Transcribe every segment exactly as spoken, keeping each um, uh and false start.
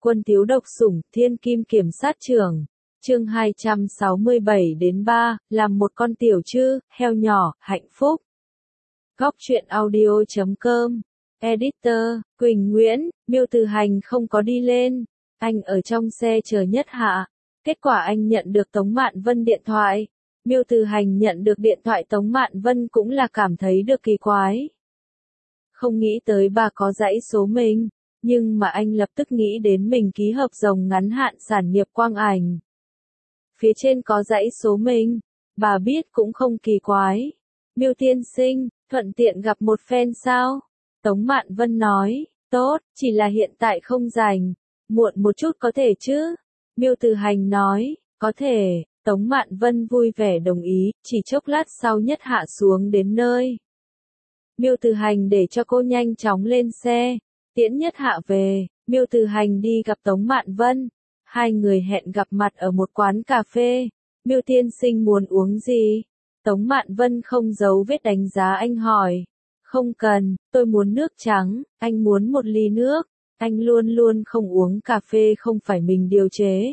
Quân thiếu độc sủng, thiên kim kiểm sát trưởng. Chương hai trăm sáu mươi bảy đến ba, làm một con tiểu trư, heo nhỏ, hạnh phúc. Góc truyện audio chấm com. Editor, Quỳnh Nguyễn, Miêu Từ Hành không có đi lên. Anh ở trong xe chờ Nhất Hạ. Kết quả anh nhận được Tống Mạn Vân điện thoại. Miêu Từ Hành nhận được điện thoại Tống Mạn Vân cũng là cảm thấy được kỳ quái. Không nghĩ tới bà có dãy số mình, nhưng mà anh lập tức nghĩ đến mình ký hợp đồng ngắn hạn sản nghiệp quang ảnh. Phía trên có dãy số mình, bà biết cũng không kỳ quái. Miêu tiên sinh, thuận tiện gặp một phen sao? Tống Mạn Vân nói, tốt, chỉ là hiện tại không rảnh, muộn một chút có thể chứ? Miêu Từ Hành nói, có thể. Tống Mạn Vân vui vẻ đồng ý, chỉ chốc lát sau Nhất Hạ xuống đến nơi. Miêu Từ Hành để cho cô nhanh chóng lên xe, tiễn Nhất Hạ về. Miêu Từ Hành đi gặp Tống Mạn Vân, hai người hẹn gặp mặt ở một quán cà phê. Miêu tiên sinh muốn uống gì? Tống Mạn Vân không giấu vết đánh giá anh hỏi. Không cần, tôi muốn nước trắng, anh muốn một ly nước, anh luôn luôn không uống cà phê không phải mình điều chế.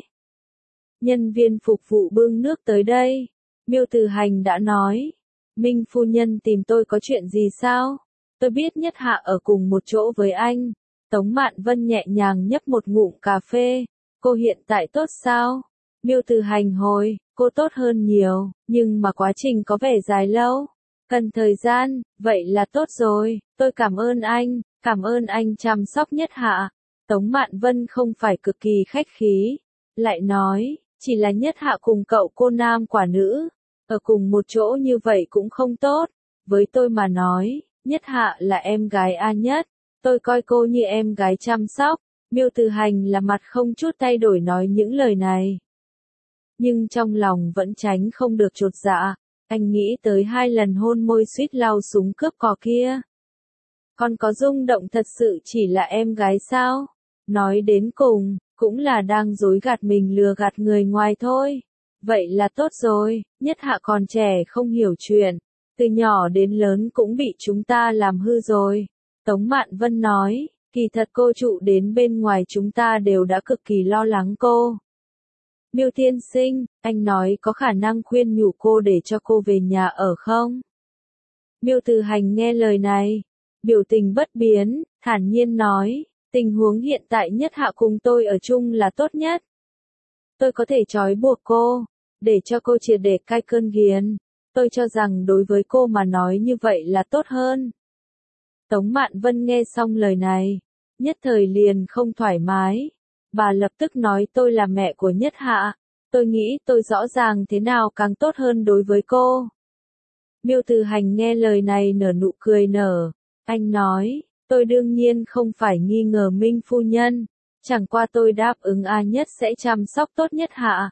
Nhân viên phục vụ bưng nước tới đây. Miêu Từ Hành đã nói, Minh phu nhân tìm tôi có chuyện gì sao? Tôi biết Nhất Hạ ở cùng một chỗ với anh. Tống Mạn Vân nhẹ nhàng nhấp một ngụm cà phê. Cô hiện tại tốt sao? Miêu Từ Hành hồi, cô tốt hơn nhiều, nhưng mà quá trình có vẻ dài lâu. Cần thời gian, vậy là tốt rồi, tôi cảm ơn anh, cảm ơn anh chăm sóc Nhất Hạ. Tống Mạn Vân không phải cực kỳ khách khí, lại nói, chỉ là Nhất Hạ cùng cậu cô nam quả nữ, ở cùng một chỗ như vậy cũng không tốt. Với tôi mà nói, Nhất Hạ là em gái A Nhất, tôi coi cô như em gái chăm sóc. Miêu Từ Hành là mặt không chút thay đổi nói những lời này. Nhưng trong lòng vẫn tránh không được chột dạ, anh nghĩ tới hai lần hôn môi suýt lao súng cướp cò kia. Còn có rung động thật sự chỉ là em gái sao? Nói đến cùng, cũng là đang dối gạt mình lừa gạt người ngoài thôi. Vậy là tốt rồi, Nhất Hạ còn trẻ không hiểu chuyện, từ nhỏ đến lớn cũng bị chúng ta làm hư rồi. Tống Mạn Vân nói, kỳ thật cô trụ đến bên ngoài chúng ta đều đã cực kỳ lo lắng cô. Miêu tiên sinh, anh nói có khả năng khuyên nhủ cô để cho cô về nhà ở không? Miêu Từ Hành nghe lời này, biểu tình bất biến, thản nhiên nói, tình huống hiện tại Nhất Hạ cùng tôi ở chung là tốt nhất. Tôi có thể trói buộc cô, để cho cô triệt để cai cơn nghiện. Tôi cho rằng đối với cô mà nói như vậy là tốt hơn. Tống Mạn Vân nghe xong lời này, nhất thời liền không thoải mái. Bà lập tức nói tôi là mẹ của Nhất Hạ, tôi nghĩ tôi rõ ràng thế nào càng tốt hơn đối với cô. Miêu Từ Hành nghe lời này nở nụ cười nở, anh nói, tôi đương nhiên không phải nghi ngờ Minh phu nhân, chẳng qua tôi đáp ứng A Nhất sẽ chăm sóc tốt Nhất Hạ.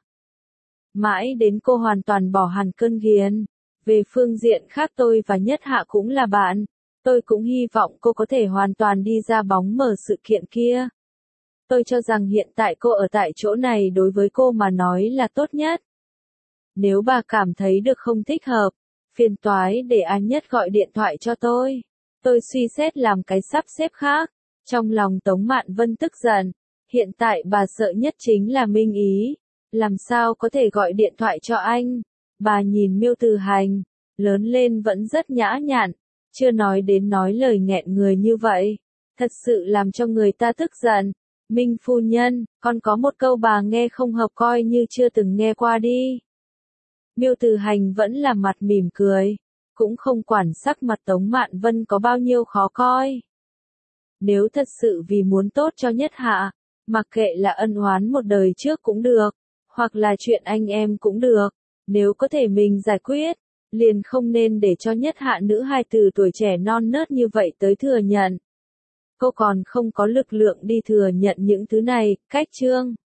Mãi đến cô hoàn toàn bỏ hẳn cơn nghiện. Về phương diện khác tôi và Nhất Hạ cũng là bạn, tôi cũng hy vọng cô có thể hoàn toàn đi ra bóng mờ sự kiện kia. Tôi cho rằng hiện tại cô ở tại chỗ này đối với cô mà nói là tốt nhất. Nếu bà cảm thấy được không thích hợp, phiền toái để A Nhất gọi điện thoại cho tôi. Tôi suy xét làm cái sắp xếp khác. Trong lòng Tống Mạn Vân tức giận, hiện tại bà sợ nhất chính là Minh Ý. Làm sao có thể gọi điện thoại cho anh? Bà nhìn Miêu Từ Hành, lớn lên vẫn rất nhã nhặn, chưa nói đến nói lời nghẹn người như vậy. Thật sự làm cho người ta tức giận. Minh phu nhân, con có một câu bà nghe không hợp coi như chưa từng nghe qua đi. Miêu Từ Hành vẫn là mặt mỉm cười, cũng không quản sắc mặt Tống Mạn Vân có bao nhiêu khó coi. Nếu thật sự vì muốn tốt cho Nhất Hạ, mặc kệ là ân oán một đời trước cũng được, hoặc là chuyện anh em cũng được, nếu có thể mình giải quyết, liền không nên để cho Nhất Hạ nữ hài từ tuổi trẻ non nớt như vậy tới thừa nhận. Cô còn không có lực lượng đi thừa nhận những thứ này, cách chương.